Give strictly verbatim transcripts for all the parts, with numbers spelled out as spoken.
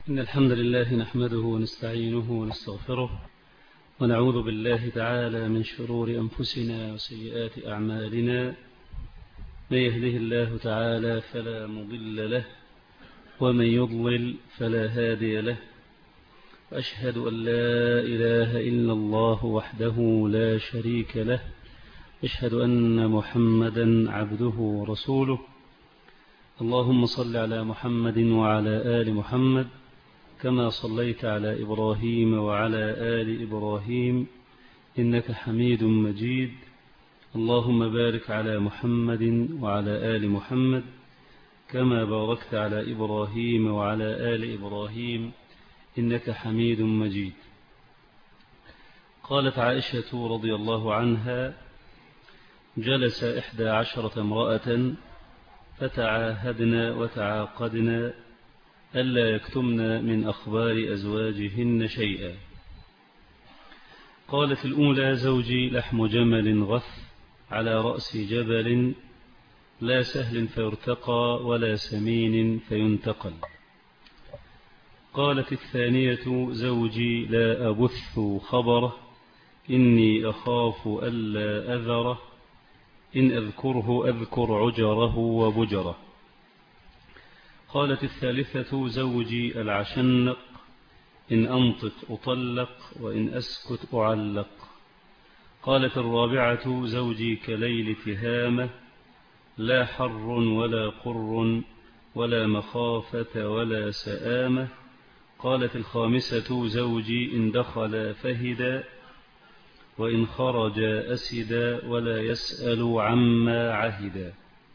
إن الحمد لله نحمده ونستعينه ونستغفره ونعوذ بالله تعالى من شرور أنفسنا وسيئات أعمالنا. من يهده الله تعالى فلا مضل له ومن يضلل فلا هادي له. أشهد أن لا إله إلا الله وحده لا شريك له. أشهد أن محمدا عبده ورسوله. اللهم صل على محمد وعلى آل محمد كما صليت على إبراهيم وعلى آل إبراهيم إنك حميد مجيد. اللهم بارك على محمد وعلى آل محمد كما باركت على إبراهيم وعلى آل إبراهيم إنك حميد مجيد. قالت عائشة رضي الله عنها: جلس إحدى عشرة امرأة فتعاهدنا وتعاقدنا ألا يكتمن من أخبار أزواجهن شيئا. قالت الأولى: زوجي لحم جمل غث على رأس جبل لا سهل فيرتقى ولا سمين فينتقل. قالت الثانية: زوجي لا أبث خبره إني أخاف ألا أذره إن أذكره أذكر عجره وبجره. قالت الثالثة: زوجي العشنق إن أنطق أطلق وإن أسكت أعلق. قالت الرابعة: زوجي كليل تهامة لا حر ولا قر ولا مخافة ولا سآمة. قالت الخامسة: زوجي إن دخل فهدا وإن خرج أسدا ولا يسأل عما عهدا.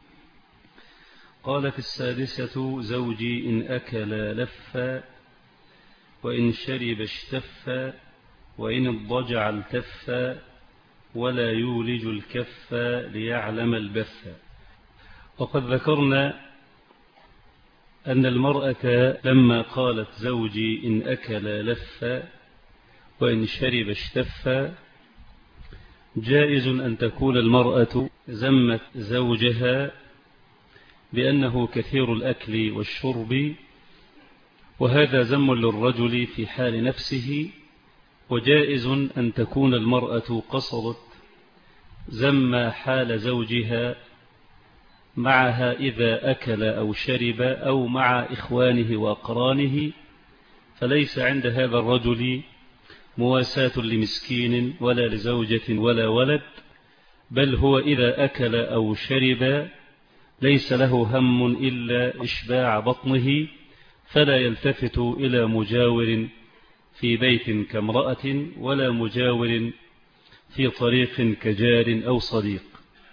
قالت السادسة: زوجي إن أكل لفا وإن شرب اشتفا وإن اضطجع التفا ولا يولج الكف ليعلم البث. وقد ذكرنا أن المرأة لما قالت زوجي إن أكل لفا وإن شرب اشتفا جائز أن تكون المرأة ذمت زوجها بأنه كثير الأكل والشرب، وهذا ذم للرجل في حال نفسه. وجائز أن تكون المرأة قصدت ذم حال زوجها معها إذا أكل أو شرب أو مع إخوانه وأقرانه، فليس عند هذا الرجل مواساة لمسكين ولا لزوجة ولا ولد، بل هو إذا أكل أو شرب ليس له هم إلا إشباع بطنه، فلا يلتفت إلى مجاور في بيت كامرأة ولا مجاور في طريق كجار أو صديق.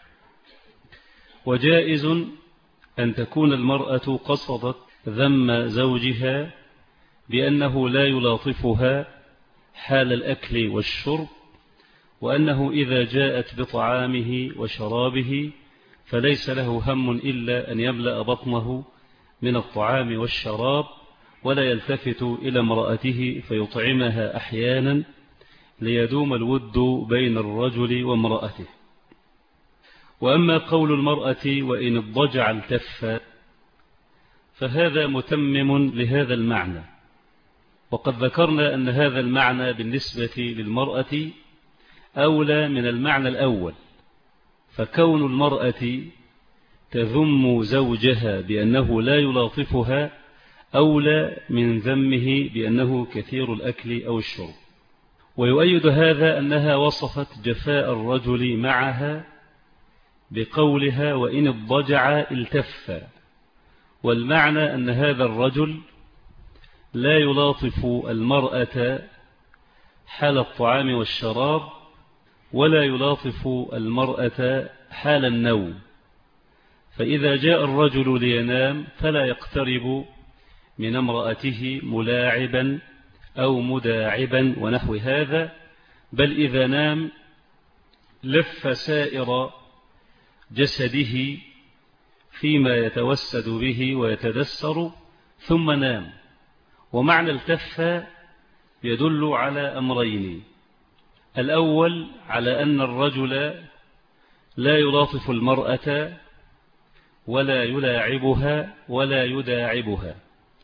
وجائز أن تكون المرأة قصدت ذم زوجها بأنه لا يلاطفها حال الأكل والشرب، وأنه إذا جاءت بطعامه وشرابه فليس له هم إلا أن يملأ بطنه من الطعام والشراب، ولا يلتفت إلى امرأته فيطعمها أحيانا ليدوم الود بين الرجل وامرأته. وأما قول المرأة وإن اضطجع التف فهذا متمم لهذا المعنى، وقد ذكرنا أن هذا المعنى بالنسبة للمرأة أولى من المعنى الأول، فكون المرأة تذم زوجها بأنه لا يلاطفها أولى من ذمه بأنه كثير الأكل أو الشرب. ويؤيد هذا أنها وصفت جفاء الرجل معها بقولها وإن اضطجع التف، والمعنى أن هذا الرجل لا يلاطف المرأة حال الطعام والشراب ولا يلاطف المرأة حال النوم، فإذا جاء الرجل لينام فلا يقترب من امرأته ملاعبا أو مداعبا ونحو هذا، بل إذا نام لف سائر جسده فيما يتوسد به ويتدسر ثم نام. ومعنى التف يدل على أمرين: الأول على أن الرجل لا يلاطف المرأة ولا يلاعبها ولا يداعبها،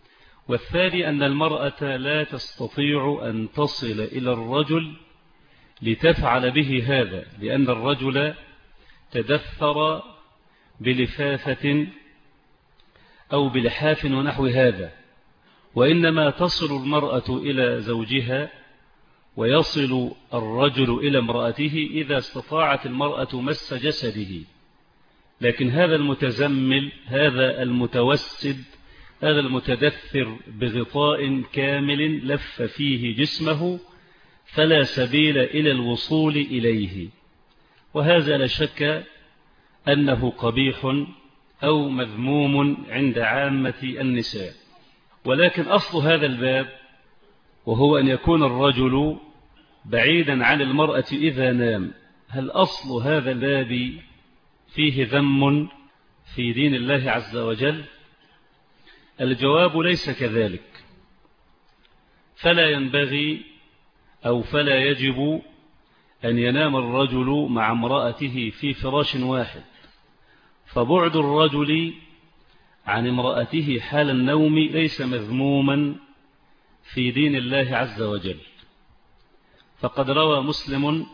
والثاني أن المرأة لا تستطيع أن تصل إلى الرجل لتفعل به هذا، لأن الرجل تدثر بلفافة أو بلحاف ونحو هذا، وإنما تصل المرأة إلى زوجها ويصل الرجل إلى امرأته إذا استطاعت المرأة مس جسده. لكن هذا المتزمل، هذا المتوسد، هذا المتدثر بغطاء كامل لف فيه جسمه فلا سبيل إلى الوصول إليه، وهذا لا شك أنه قبيح أو مذموم عند عامة النساء. ولكن أصل هذا الباب وهو أن يكون الرجل بعيدا عن المرأة إذا نام، هل أصل هذا الباب فيه ذم في دين الله عز وجل؟ الجواب ليس كذلك، فلا ينبغي أو فلا يجب أن ينام الرجل مع امرأته في فراش واحد، فبعد الرجل عن امرأته حال النوم ليس مذموما في دين الله عز وجل. فقد روى مسلم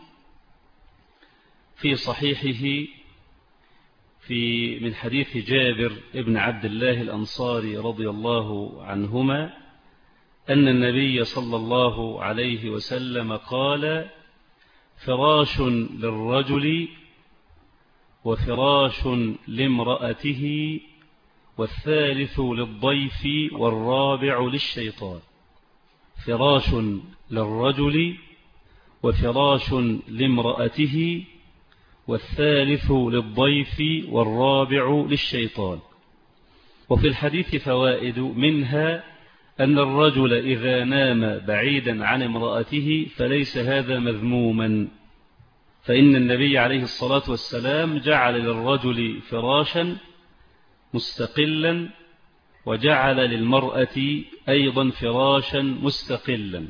في صحيحه في من حديث جابر ابن عبد الله الأنصاري رضي الله عنهما أن النبي صلى الله عليه وسلم قال: فراش للرجل وفراش لامرأته والثالث للضيف والرابع للشيطان. فراش للرجل وفراش لامرأته والثالث للضيف والرابع للشيطان. وفي الحديث فوائد، منها أن الرجل إذا نام بعيدا عن امرأته فليس هذا مذموما، فإن النبي عليه الصلاة والسلام جعل للرجل فراشا مستقلا وجعل للمرأة أيضا فراشا مستقلا،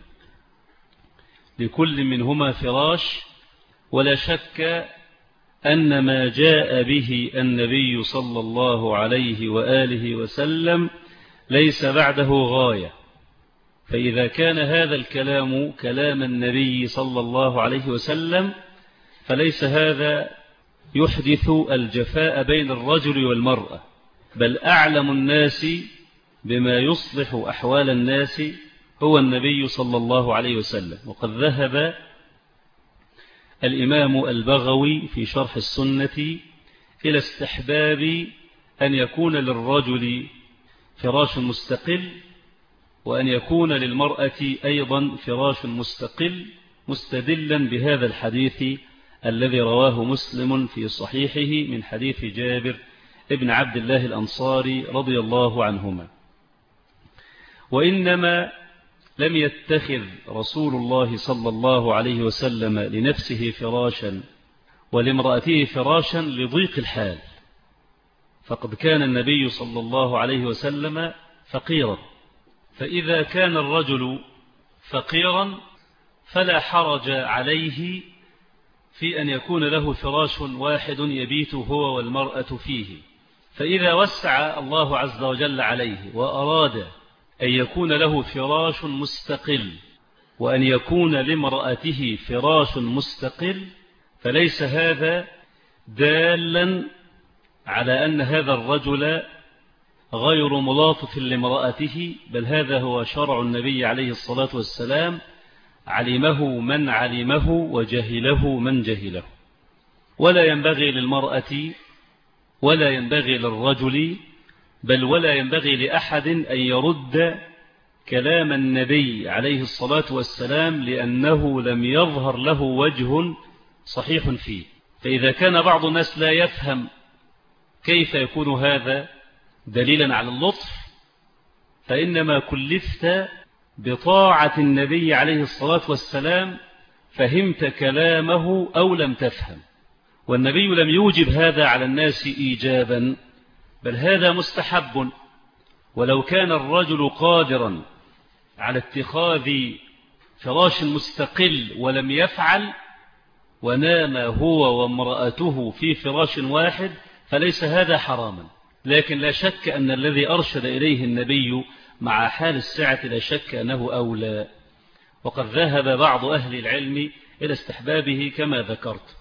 لكل منهما فراش. ولا شك أن ما جاء به النبي صلى الله عليه وآله وسلم ليس بعده غاية، فإذا كان هذا الكلام كلام النبي صلى الله عليه وسلم فليس هذا يحدث الجفاء بين الرجل والمرأة، بل أعلم الناس بما يصلح أحوال الناس هو النبي صلى الله عليه وسلم. وقد ذهب الإمام البغوي في شرح السنة إلى استحباب أن يكون للرجل فراش مستقل وأن يكون للمرأة أيضا فراش مستقل، مستدلا بهذا الحديث الذي رواه مسلم في صحيحه من حديث جابر ابن عبد الله الأنصاري رضي الله عنهما. وإنما لم يتخذ رسول الله صلى الله عليه وسلم لنفسه فراشا ولامرأته فراشا لضيق الحال، فقد كان النبي صلى الله عليه وسلم فقيرا، فإذا كان الرجل فقيرا فلا حرج عليه في أن يكون له فراش واحد يبيت هو والمرأة فيه. فإذا وسع الله عز وجل عليه وأراد أن يكون له فراش مستقل وأن يكون لامرأته فراش مستقل، فليس هذا دالا على أن هذا الرجل غير ملاطف لامرأته، بل هذا هو شرع النبي عليه الصلاة والسلام، علمه من علمه وجهله من جهله. ولا ينبغي للمرأة ولا ينبغي للرجل بل ولا ينبغي لأحد أن يرد كلام النبي عليه الصلاة والسلام، لأنه لم يظهر له وجه صحيح فيه. فإذا كان بعض الناس لا يفهم كيف يكون هذا دليلا على اللطف، فإنما كلفت بطاعة النبي عليه الصلاة والسلام فهمت كلامه أو لم تفهم، والنبي لم يوجب هذا على الناس إيجابا، بل هذا مستحب. ولو كان الرجل قادرا على اتخاذ فراش مستقل ولم يفعل ونام هو وامرأته في فراش واحد فليس هذا حراما، لكن لا شك أن الذي أرشد إليه النبي مع حال السعة لا شك أنه أولى، وقد ذهب بعض أهل العلم إلى استحبابه كما ذكرت،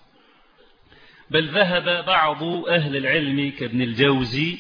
بل ذهب بعض أهل العلم كابن الجوزي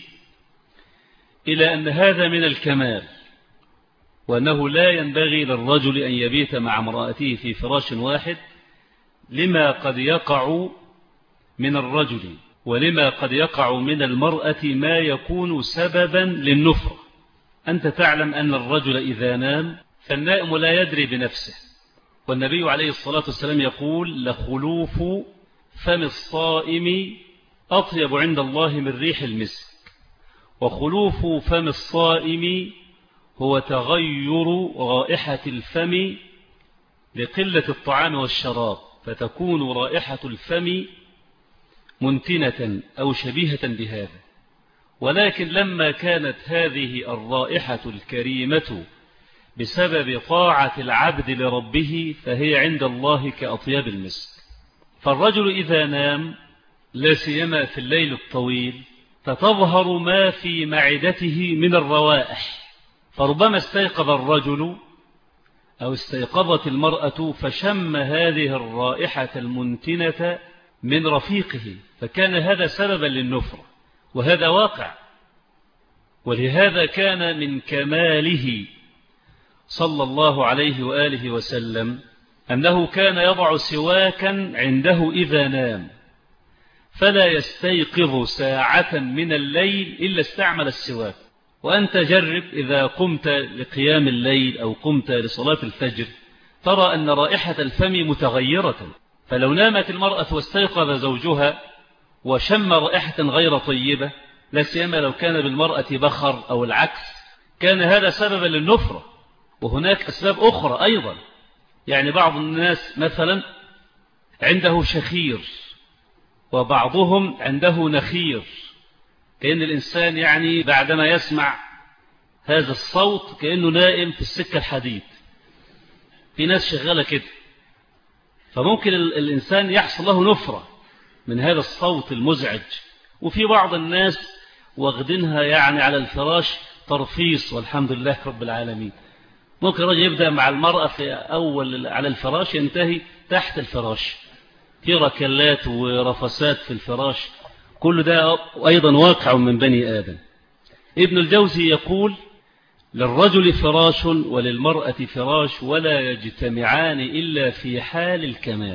إلى أن هذا من الكمال، وأنه لا ينبغي للرجل أن يبيت مع امرأته في فراش واحد لما قد يقع من الرجل ولما قد يقع من المرأة ما يكون سببا للنفرة. أنت تعلم أن الرجل إذا نام فالنائم لا يدري بنفسه، والنبي عليه الصلاة والسلام يقول: لخلوف فم الصائم أطيب عند الله من ريح المسك. وخلوف فم الصائم هو تغير رائحة الفم لقلة الطعام والشراب، فتكون رائحة الفم منتنة أو شبيهة بهذا. ولكن لما كانت هذه الرائحة الكريمة بسبب طاعة العبد لربه فهي عند الله كأطياب المسك. فالرجل إذا نام لا سيما في الليل الطويل فتظهر ما في معدته من الروائح، فربما استيقظ الرجل أو استيقظت المرأة فشم هذه الرائحة المنتنة من رفيقه، فكان هذا سببا للنفرة، وهذا واقع. ولهذا كان من كماله صلى الله عليه وآله وسلم أنه كان يضع سواكا عنده إذا نام، فلا يستيقظ ساعة من الليل إلا استعمل السواك. وأنت جرب إذا قمت لقيام الليل أو قمت لصلاة الفجر ترى أن رائحة الفم متغيرة، فلو نامت المرأة واستيقظ زوجها وشم رائحة غير طيبة، لا سيما لو كان بالمرأة بخر أو العكس، كان هذا سببا للنفرة. وهناك أسباب أخرى أيضا، يعني بعض الناس مثلا عنده شخير وبعضهم عنده نخير، كأن الإنسان يعني بعدما يسمع هذا الصوت كأنه نائم في السكة الحديد. في ناس شغالة كده، فممكن الإنسان يحصل له نفرة من هذا الصوت المزعج. وفي بعض الناس واخدينها يعني على الفراش ترفيص، والحمد لله رب العالمين. ممكن رجل يبدأ مع المرأة في أول على الفراش ينتهي تحت الفراش، في ركلات ورفسات في الفراش، كل ده أيضا واقع من بني آدم. ابن الجوزي يقول: للرجل فراش وللمرأة فراش ولا يجتمعان إلا في حال الكمال.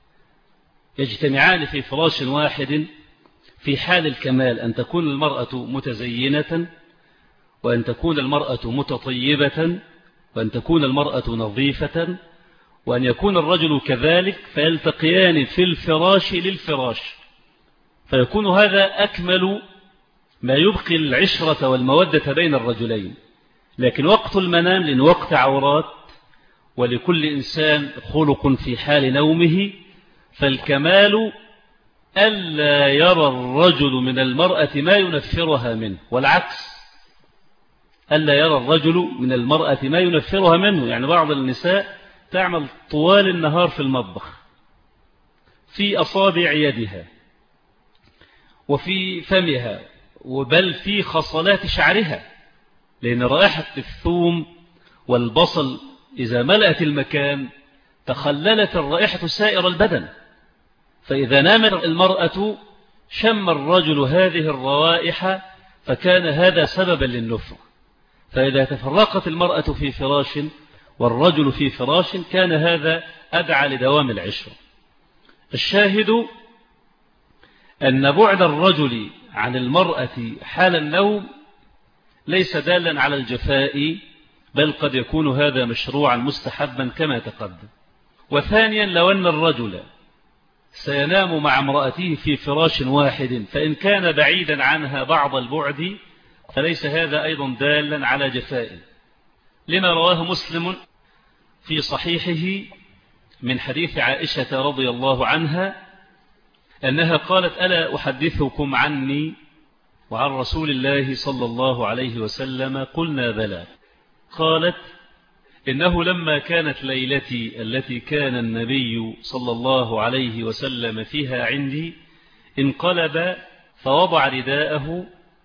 يجتمعان في فراش واحد في حال الكمال، أن تكون المرأة متزينة، وأن تكون المرأة متطيبة، وأن تكون المرأة نظيفة، وأن يكون الرجل كذلك، فيلتقيان في الفراش للفراش، فيكون هذا أكمل ما يبقي العشرة والمودة بين الرجلين. لكن وقت المنام لأن وقت عورات، ولكل إنسان خلق في حال نومه، فالكمال ألا يرى الرجل من المرأة ما ينفرها منه، والعكس ألا يرى الرجل من المرأة ما ينفرها منه. يعني بعض النساء تعمل طوال النهار في المطبخ، في أصابع يدها وفي فمها، وبل في خصلات شعرها، لأن رائحة الثوم والبصل إذا ملأت المكان تخللت الرائحة سائر البدن. فإذا نامت المرأة شم الرجل هذه الروائح، فكان هذا سببا للنفر. فإذا تفرقت المرأة في فراش والرجل في فراش كان هذا أدعى لدوام العشرة. الشاهد أن بعد الرجل عن المرأة حال النوم ليس دالا على الجفاء، بل قد يكون هذا مشروعا مستحبا كما تقدم. وثانيا، لو أن الرجل سينام مع امرأته في فراش واحد فإن كان بعيدا عنها بعض البعد فليس هذا أيضا دالا على جفاء، لما رواه مسلم في صحيحه من حديث عائشة رضي الله عنها أنها قالت: ألا أحدثكم عني وعن رسول الله صلى الله عليه وسلم؟ قلنا: بلى. قالت: إنه لما كانت ليلتي التي كان النبي صلى الله عليه وسلم فيها عندي انقلب فوضع رداءه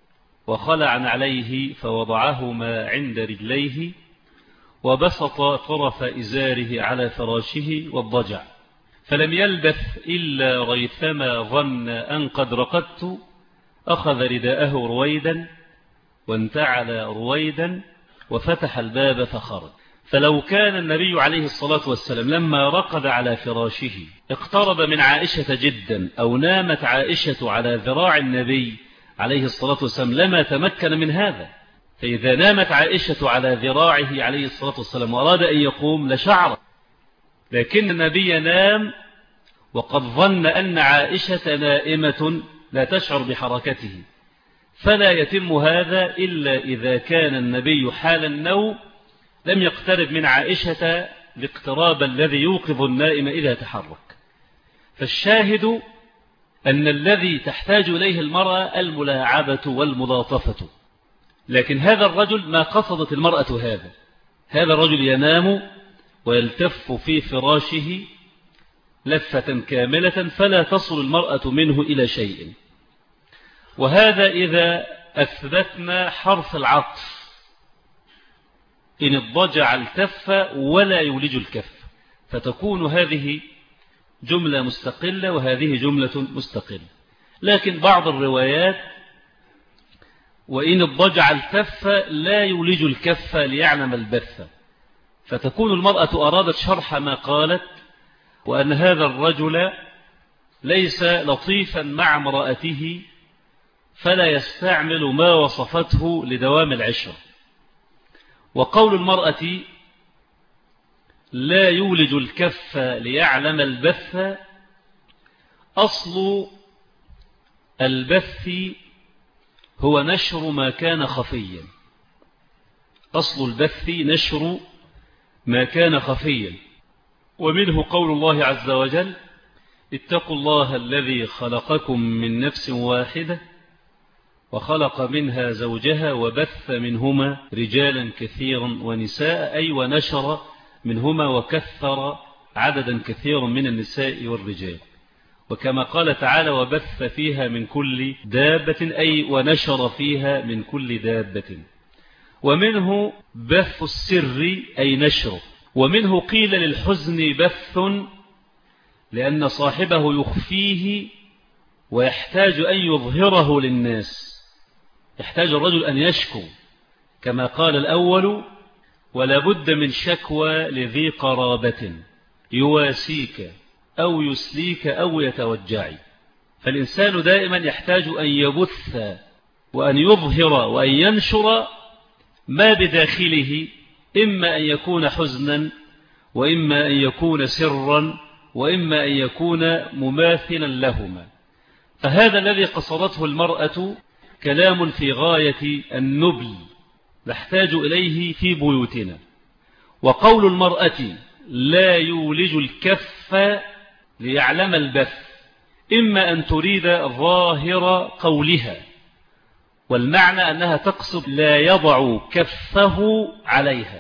وخلع عليه فوضعهما عند رجليه وبسط طرف إزاره على فراشه واضطجع، فلم يلبث إلا ريثما ظن أن قد رقدت أخذ رداءه رويدا وانتعل رويدا وفتح الباب فخرج. فلو كان النبي عليه الصلاة والسلام لما رقد على فراشه اقترب من عائشة جدا أو نامت عائشة على ذراع النبي عليه الصلاة والسلام لما تمكن من هذا. فإذا نامت عائشة على ذراعه عليه الصلاة والسلام وأراد أن يقوم لشعر، لكن النبي نام وقد ظن أن عائشة نائمة لا تشعر بحركته، فلا يتم هذا إلا إذا كان النبي حال النوم لم يقترب من عائشة الاقتراب الذي يوقظ النائم إذا تحرك. فالشاهد أن الذي تحتاج إليه المرأة الملاعبة والملاطفة، لكن هذا الرجل ما قصدت المرأة هذا. هذا الرجل ينام ويلتف في فراشه لفة كاملة فلا تصل المرأة منه إلى شيء. وهذا إذا أثبتنا حرف العطف، إن الضجع التف ولا يولج الكف، فتكون هذه جملة مستقلة وهذه جملة مستقلة. لكن بعض الروايات وإن الضجع التف لا يولج الكف ليعلم البث، فتكون المرأة أرادت شرح ما قالت، وأن هذا الرجل ليس لطيفا مع امرأته فلا يستعمل ما وصفته لدوام العشرة. وقول المرأة لا يولج الكف ليعلم البث، أصل البث هو نشر ما كان خفيا. أصل البث نشر ما كان خفيا، ومنه قول الله عز وجل اتقوا الله الذي خلقكم من نفس واحدة وخلق منها زوجها وبث منهما رجالا كثيرا ونساء، أي ونشر منهما وكثر عددا كثيرا من النساء والرجال. وكما قال تعالى وبث فيها من كل دابة، أي ونشر فيها من كل دابة. ومنه بث السر أي نشره. ومنه قيل للحزن بث لأن صاحبه يخفيه ويحتاج أن يظهره للناس، يحتاج الرجل أن يشكو، كما قال الأول ولا بد من شكوى لذي قرابة يواسيك أو يسليك أو يتوجعي. فالإنسان دائما يحتاج أن يبث وأن يظهر وأن ينشر ما بداخله، إما أن يكون حزنا وإما أن يكون سرا وإما أن يكون مماثلا لهما. فهذا الذي قصرته المرأة كلام في غاية النبل نحتاج إليه في بيوتنا. وقول المرأة لا يولج الكف ليعلم البث، إما أن تريد ظاهر قولها، والمعنى أنها تقصد لا يضع كفه عليها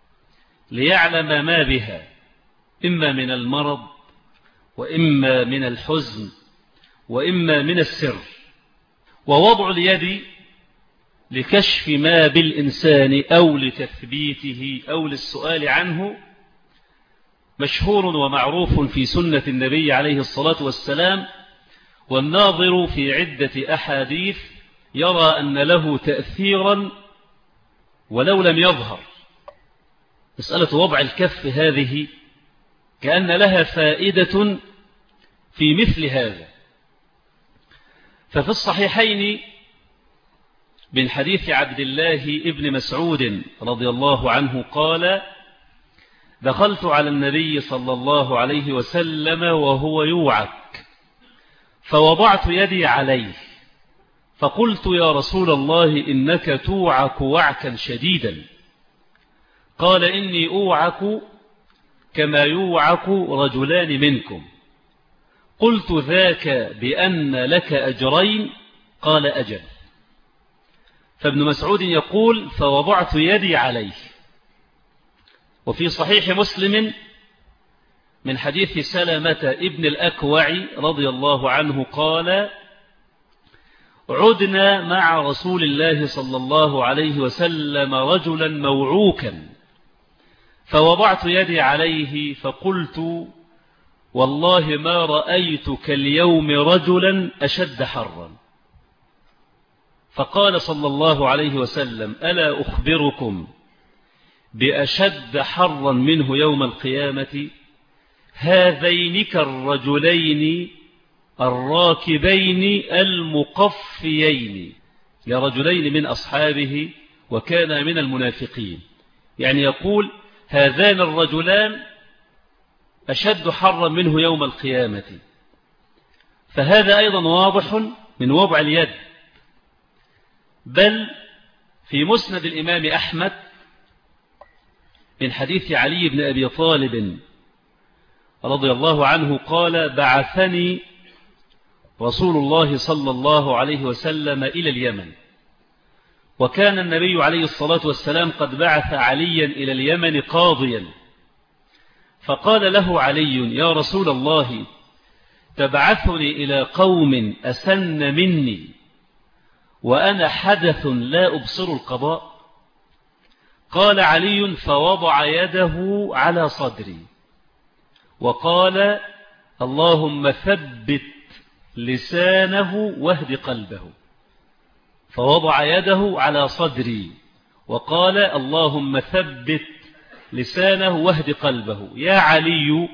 ليعلم ما بها، إما من المرض وإما من الحزن وإما من السر. ووضع اليد لكشف ما بالإنسان أو لتثبيته أو للسؤال عنه مشهور ومعروف في سنة النبي عليه الصلاة والسلام، والناظر في عدة أحاديث يرى أن له تأثيرا ولو لم يظهر. مسألة وضع الكف هذه كأن لها فائدة في مثل هذا. ففي الصحيحين من حديث عبد الله ابن مسعود رضي الله عنه قال دخلت على النبي صلى الله عليه وسلم وهو يوعك فوضعت يدي عليه فقلت يا رسول الله إنك توعك وعكا شديدا. قال إني أوعك كما يوعك رجلان منكم. قلت ذاك بأن لك أجرين؟ قال أجل. فابن مسعود يقول فوضعت يدي عليه. وفي صحيح مسلم من حديث سلمة ابن الأكوع رضي الله عنه قال عدنا مع رسول الله صلى الله عليه وسلم رجلا موعوكا، فوضعت يدي عليه فقلت والله ما رأيت كاليوم رجلا أشد حرا. فقال صلى الله عليه وسلم ألا أخبركم بأشد حرا منه يوم القيامة؟ هذين كالرجلين الراكبين المقفيين، لرجلين من أصحابه وكان من المنافقين. يعني يقول هذان الرجلان أشد حرا منه يوم القيامة. فهذا أيضا واضح من وضع اليد. بل في مسند الإمام أحمد من حديث علي بن أبي طالب رضي الله عنه قال بعثني رسول الله صلى الله عليه وسلم إلى اليمن، وكان النبي عليه الصلاة والسلام قد بعث عليا إلى اليمن قاضيا، فقال له علي يا رسول الله تبعثني إلى قوم أسن مني وأنا حدث لا أبصر القضاء؟ قال علي فوضع يده على صدري وقال اللهم ثبت لسانه واهد قلبه. فوضع يده على صدري وقال اللهم ثبت لسانه واهد قلبه. يا علي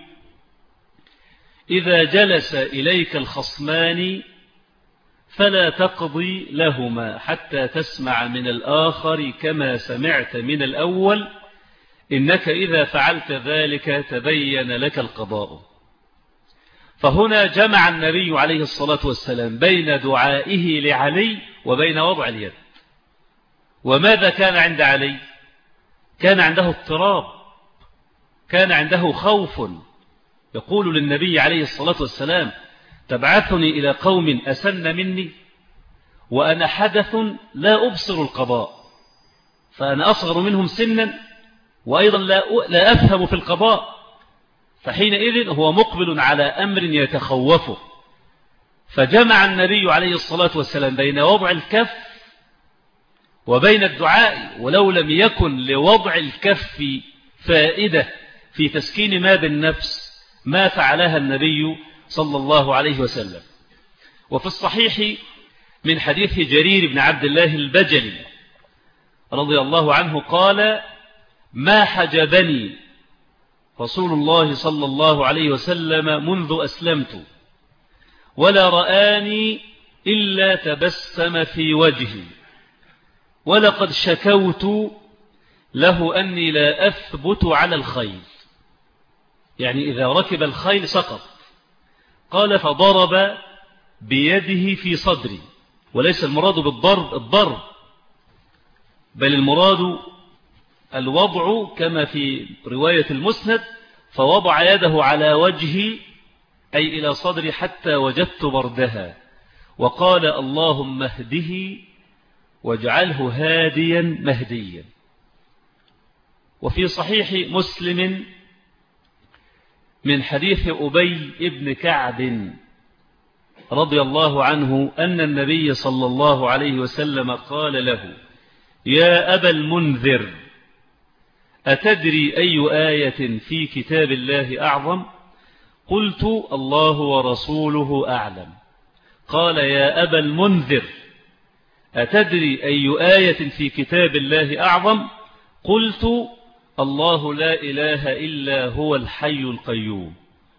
إذا جلس إليك الخصمان فلا تقضي لهما حتى تسمع من الآخر كما سمعت من الأول، إنك إذا فعلت ذلك تبين لك القضاء. فهنا جمع النبي عليه الصلاة والسلام بين دعائه لعلي وبين وضع اليد. وماذا كان عند علي؟ كان عنده اضطراب، كان عنده خوف، يقول للنبي عليه الصلاة والسلام تبعثني إلى قوم أسن مني وأنا حدث لا أبصر القضاء، فأنا أصغر منهم سنا وأيضا لا لا أفهم في القضاء، فحينئذ هو مقبل على أمر يتخوفه. فجمع النبي عليه الصلاة والسلام بين وضع الكف وبين الدعاء، ولو لم يكن لوضع الكف فائدة في تسكين ما بالنفس ما فعلها النبي صلى الله عليه وسلم. وفي الصحيح من حديث جرير بن عبد الله البجلي رضي الله عنه قال ما حجبني رسول الله صلى الله عليه وسلم منذ أسلمت ولا رآني إلا تبسم في وجهي، ولقد شكوت له أني لا أثبت على الخيل، يعني إذا ركب الخيل سقط. قال فضرب بيده في صدري، وليس المراد بالضرب الضرب، بل المراد الوضع كما في رواية المسند، فوضع يده على وجهي أي إلى صدري حتى وجدت بردها، وقال اللهم اهده واجعله هاديا مهديا. وفي صحيح مسلم من حديث أبي ابن كعب رضي الله عنه أن النبي صلى الله عليه وسلم قال له يا أبا المنذر أتدري أي آية في كتاب الله أعظم؟ قلت الله ورسوله أعلم. قال يا أبا المنذر أتدري أي آية في كتاب الله أعظم؟ قلت الله لا إله إلا هو الحي القيوم.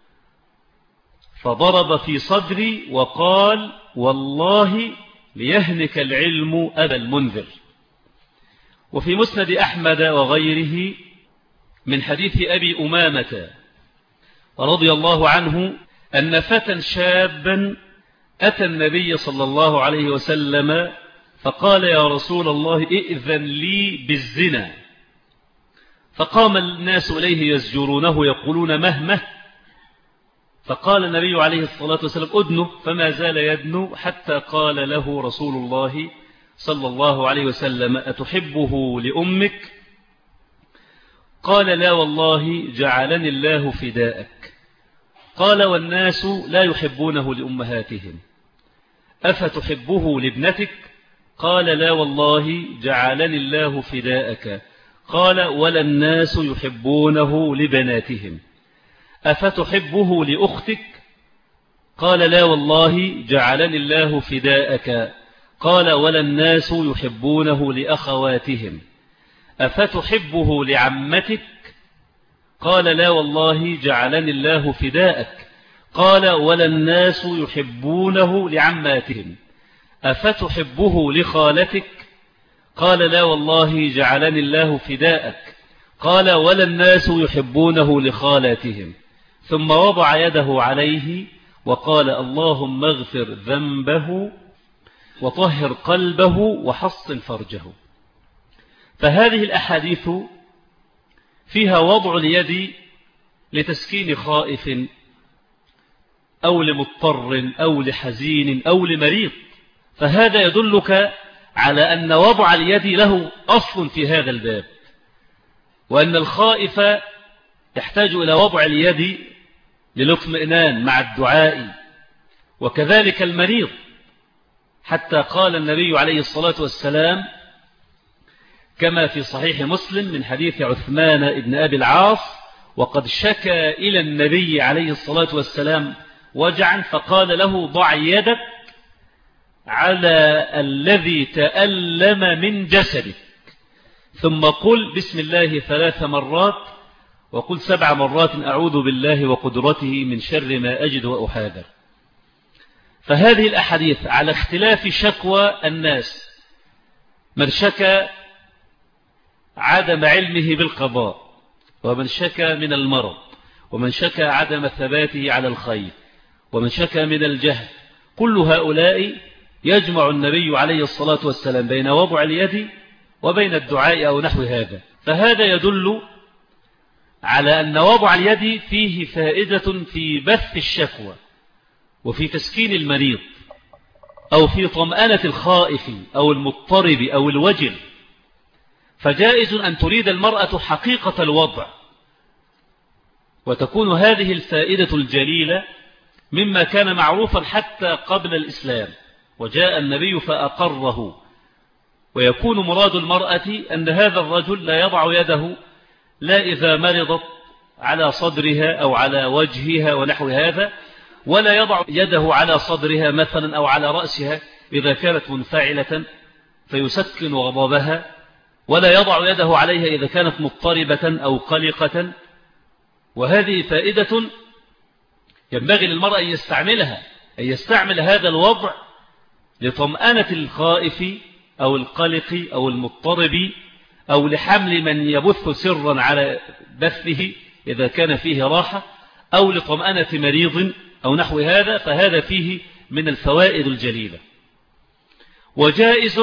فضرب في صدري وقال والله ليهنك العلم أبا المنذر. وفي مسند أحمد وغيره من حديث أبي أمامة رضي الله عنه أن فتى شابا أتى النبي صلى الله عليه وسلم فقال يا رسول الله ائذن لي بالزنا. فقام الناس إليه يزجرونه يقولون مهمه. فقال النبي عليه الصلاة والسلام أدنه، فما زال يدنو حتى قال له رسول الله صلى الله عليه وسلم أتحبه لأمك؟ قال لا والله جعلني الله فداءك. قال والناس لا يحبونه لأمهاتهم، أفتحبه لابنتك؟ قال لا والله جعلني الله فداءك. قال ولا الناس يحبونه لبناتهم. أفتحبه لأختك؟ قال لا والله جعلني الله فداءك. قال ولا الناس يحبونه لأخواتهم. أفتحبه لعمتك؟ قال لا والله جعلني الله فداءك. قال ولا الناس يحبونه لعماتهم. أفتحبه لخالتك؟ قال لا والله جعلني الله فداءك. قال ولا الناس يحبونه لخالاتهم. ثم وضع يده عليه وقال اللهم اغفر ذنبه وطهر قلبه وحصن فرجه. فهذه الأحاديث فيها وضع اليد لتسكين خائف أو لمضطر أو لحزين أو لمريض، فهذا يدلك على أن وضع اليد له أصل في هذا الباب، وأن الخائف يحتاج إلى وضع اليد للاطمئنان مع الدعاء، وكذلك المريض، حتى قال النبي عليه الصلاة والسلام كما في صحيح مسلم من حديث عثمان بن أبي العاص: وقد شكى إلى النبي عليه الصلاة والسلام وجعا فقال له ضع يدك على الذي تألم من جسدك، ثم قل بسم الله ثلاث مرات، وقل سبع مرات أعوذ بالله وقدرته من شر ما أجد وأحاذر. فهذه الأحاديث على اختلاف شكوى الناس، من شكى عدم علمه بالقضاء، ومن شكى من المرض، ومن شكى عدم ثباته على الخير، ومن شكى من الجهل، كل هؤلاء يجمع النبي عليه الصلاة والسلام بين وضع اليد وبين الدعاء أو نحو هذا. فهذا يدل على أن وضع اليد فيه فائدة في بث الشكوى وفي تسكين المريض أو في طمأنة الخائف أو المضطرب أو الوجل. فجائز أن تريد المرأة حقيقة الوضع، وتكون هذه الفائدة الجليلة مما كان معروفا حتى قبل الإسلام، وجاء النبي فأقره. ويكون مراد المرأة أن هذا الرجل لا يضع يده لا إذا مرضت على صدرها أو على وجهها ونحو هذا، ولا يضع يده على صدرها مثلا أو على رأسها إذا كانت منفعلة فيسكن غضبها، ولا يضع يده عليها إذا كانت مضطربة أو قلقة. وهذه فائدة ينبغي للمرأة أن يستعملها، أن يستعمل هذا الوضع لطمأنة الخائف أو القلق أو المضطرب، أو لحمل من يبث سرا على بثه إذا كان فيه راحة، أو لطمأنة مريض أو نحو هذا. فهذا فيه من الفوائد الجليلة. وجائز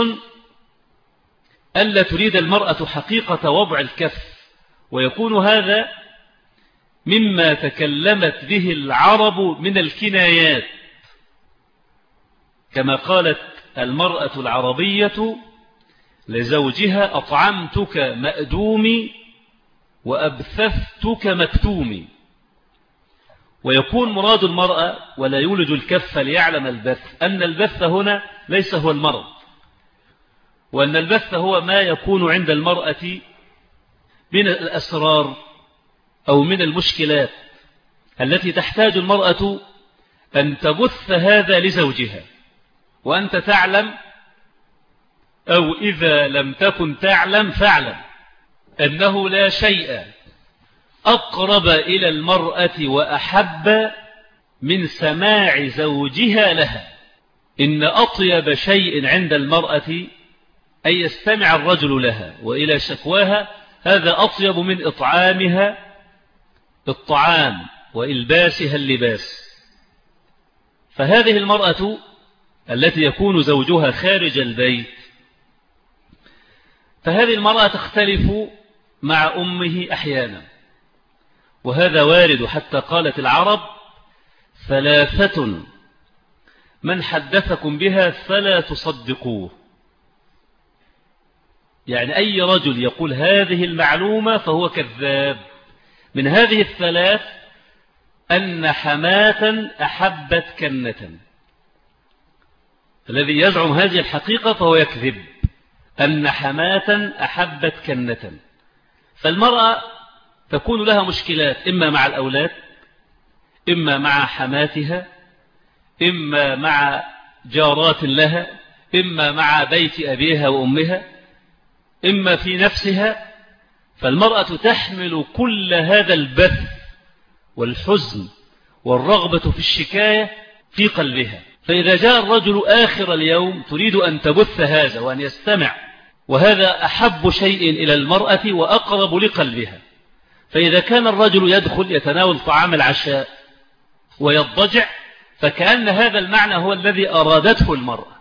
ألا تريد المرأة حقيقة وضع الكف، ويكون هذا مما تكلمت به العرب من الكنايات، كما قالت المرأة العربية لزوجها أطعمتك مأدومي وأبثثتك مكتومي. ويكون مراد المرأة ولا يولج الكف ليعلم البث أن البث هنا ليس هو المرض، وأن البث هو ما يكون عند المرأة من الأسرار أو من المشكلات التي تحتاج المرأة أن تبث هذا لزوجها. وأنت تعلم أو إذا لم تكن تعلم فاعلم أنه لا شيء أقرب إلى المرأة وأحب من سماع زوجها لها. إن أطيب شيء عند المرأة أن يستمع الرجل لها وإلى شكواها، هذا أطيب من إطعامها الطعام وإلباسها اللباس. فهذه المرأة التي يكون زوجها خارج البيت، فهذه المرأة تختلف مع أمه أحيانا، وهذا وارد، حتى قالت العرب ثلاثة من حدثكم بها فلا تصدقوه. يعني أي رجل يقول هذه المعلومة فهو كذاب. من هذه الثلاث أن حماة أحبت كنة، الذي يزعم هذه الحقيقة فهو يكذب، أن حماة أحبت كنة. فالمرأة تكون لها مشكلات، إما مع الأولاد، إما مع حماتها، إما مع جارات لها، إما مع بيت أبيها وأمها، إما في نفسها. فالمرأة تحمل كل هذا البث والحزن والرغبة في الشكاية في قلبها. فإذا جاء الرجل آخر اليوم تريد أن تبث هذا وأن يستمع، وهذا أحب شيء إلى المرأة وأقرب لقلبها. فإذا كان الرجل يدخل يتناول طعام العشاء ويضجع، فكأن هذا المعنى هو الذي أرادته المرأة،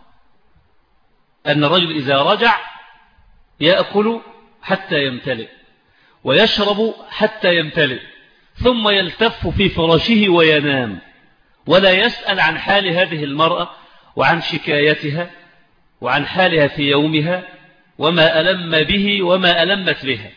أن الرجل إذا رجع يأكل حتى يمتلئ ويشرب حتى يمتلئ، ثم يلتف في فراشه وينام، ولا يسأل عن حال هذه المرأة وعن شكايتها وعن حالها في يومها وما ألم به وما ألمت بها.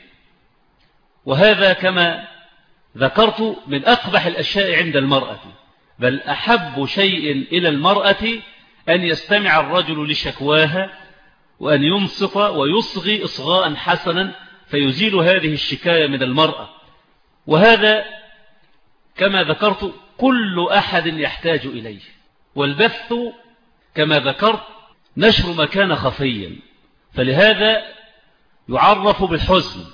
وهذا كما ذكرت من أقبح الأشياء عند المرأة، بل أحب شيء إلى المرأة أن يستمع الرجل لشكواها وأن ينصت ويصغي إصغاء حسنا فيزيل هذه الشكاية من المرأة. وهذا كما ذكرت كل أحد يحتاج إليه. والبث كما ذكرت نشر ما كان خفيا، فلهذا يعرف بالحزن،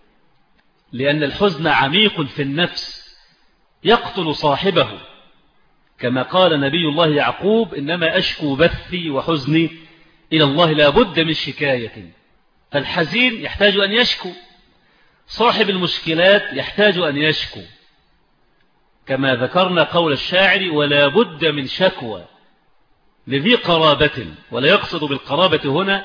لأن الحزن عميق في النفس يقتل صاحبه، كما قال نبي الله يعقوب: إنما أشكو بثي وحزني إلى الله، لا بد من شكاية. فالحزين يحتاج أن يشكو، صاحب المشكلات يحتاج أن يشكو، كما ذكرنا قول الشاعر: ولا بد من شكوى لذي قرابة. ولا يقصد بالقرابة هنا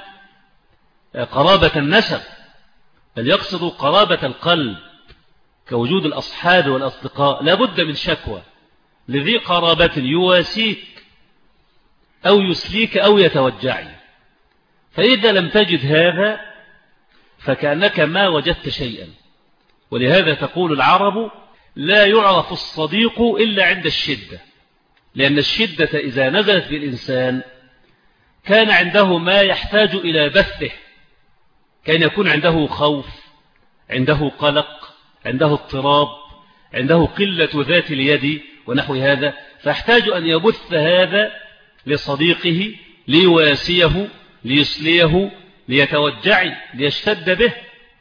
قرابة النسب، بل يقصد قرابة القلب كوجود الأصحاب والأصدقاء. لا بد من شكوى لذي قرابة يواسيك أو يسليك أو يتوجعي. فإذا لم تجد هذا فكأنك ما وجدت شيئا. ولهذا تقول العرب: لا يعرف الصديق إلا عند الشدة، لأن الشدة إذا نزلت بالإنسان كان عنده ما يحتاج إلى بثه، كان يكون عنده خوف، عنده قلق، عنده اضطراب، عنده قلة ذات اليد ونحو هذا، فيحتاج أن يبث هذا لصديقه ليواسيه ليسليه ليتوجع ليشتد به.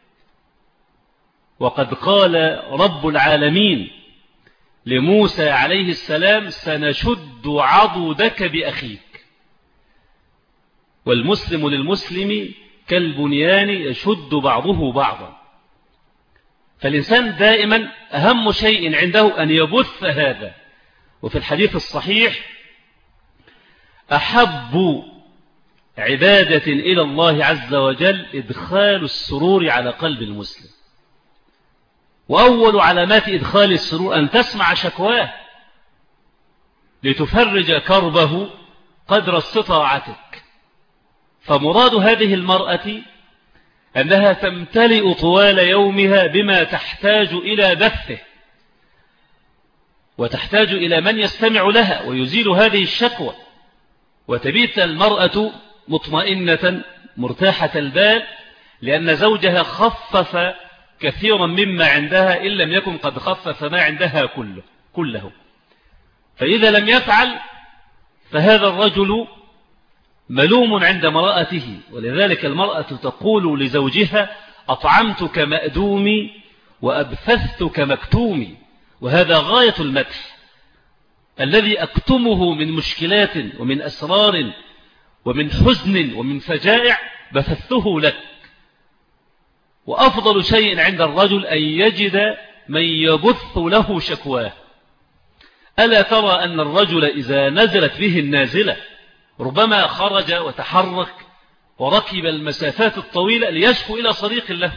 وقد قال رب العالمين لموسى عليه السلام: سنشد عضدك بأخيك. والمسلم للمسلم كالبنيان يشد بعضه بعضا. فالإنسان دائما أهم شيء عنده أن يبث هذا. وفي الحديث الصحيح: أحب عبادة إلى الله عز وجل إدخال السرور على قلب المسلم. وأول علامات إدخال السرور أن تسمع شكواه لتفرج كربه قدر استطاعتك. فمراد هذه المرأة أنها تمتلئ طوال يومها بما تحتاج إلى بثه، وتحتاج إلى من يستمع لها ويزيل هذه الشكوى، وتبيت المرأة مطمئنة مرتاحة البال، لأن زوجها خفف كثيرا مما عندها إن لم يكن قد خفف ما عندها كله كله. فإذا لم يفعل فهذا الرجل ملوم عند امرأته. ولذلك المرأة تقول لزوجها: أطعمتك مأدومي وأبثثتك مكتومي. وهذا غاية المدح. الذي أكتمه من مشكلات ومن أسرار ومن حزن ومن فجائع بثثه لك. وأفضل شيء عند الرجل أن يجد من يبث له شكواه. ألا ترى أن الرجل إذا نزلت به النازلة ربما خرج وتحرك وركب المسافات الطويلة ليشكو إلى صديق له،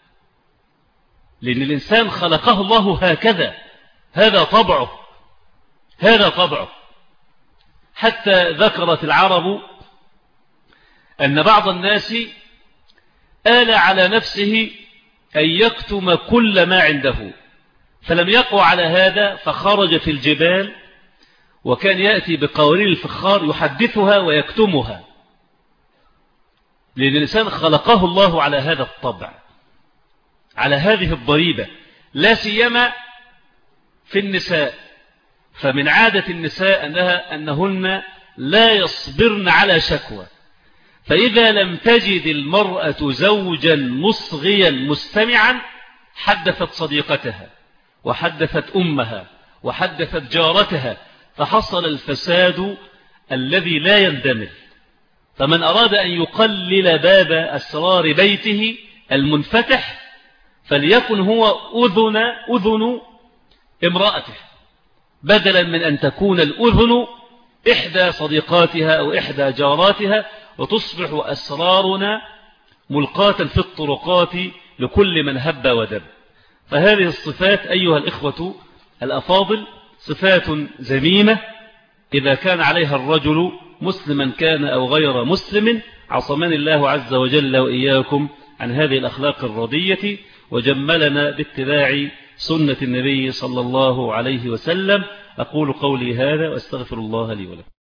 لأن الإنسان خلقه الله هكذا، هذا طبعه هذا طبعه. حتى ذكرت العرب أن بعض الناس آل على نفسه أن يكتم كل ما عنده، فلم يقع على هذا فخرج في الجبال وكان يأتي بقوارير الفخار يحدثها ويكتمها، لأن الإنسان خلقه الله على هذا الطبع، على هذه الضريبة، لا سيما في النساء. فمن عادة النساء أنها أنهن لا يصبرن على شكوى، فإذا لم تجد المرأة زوجا مصغيا مستمعا حدثت صديقتها وحدثت أمها وحدثت جارتها، فحصل الفساد الذي لا يندمل. فمن أراد أن يقلل باب أسرار بيته المنفتح فليكن هو أذن, أذن امرأته، بدلا من أن تكون الأذن إحدى صديقاتها أو إحدى جاراتها، وتصبح أسرارنا ملقاة في الطرقات لكل من هب ودب. فهذه الصفات أيها الإخوة الأفاضل صفات ذميمة، إذا كان عليها الرجل مسلما كان أو غير مسلم. عصمني الله عز وجل وإياكم عن هذه الأخلاق الردية، وجملنا باتباع سنة النبي صلى الله عليه وسلم. أقول قولي هذا وأستغفر الله لي ولكم.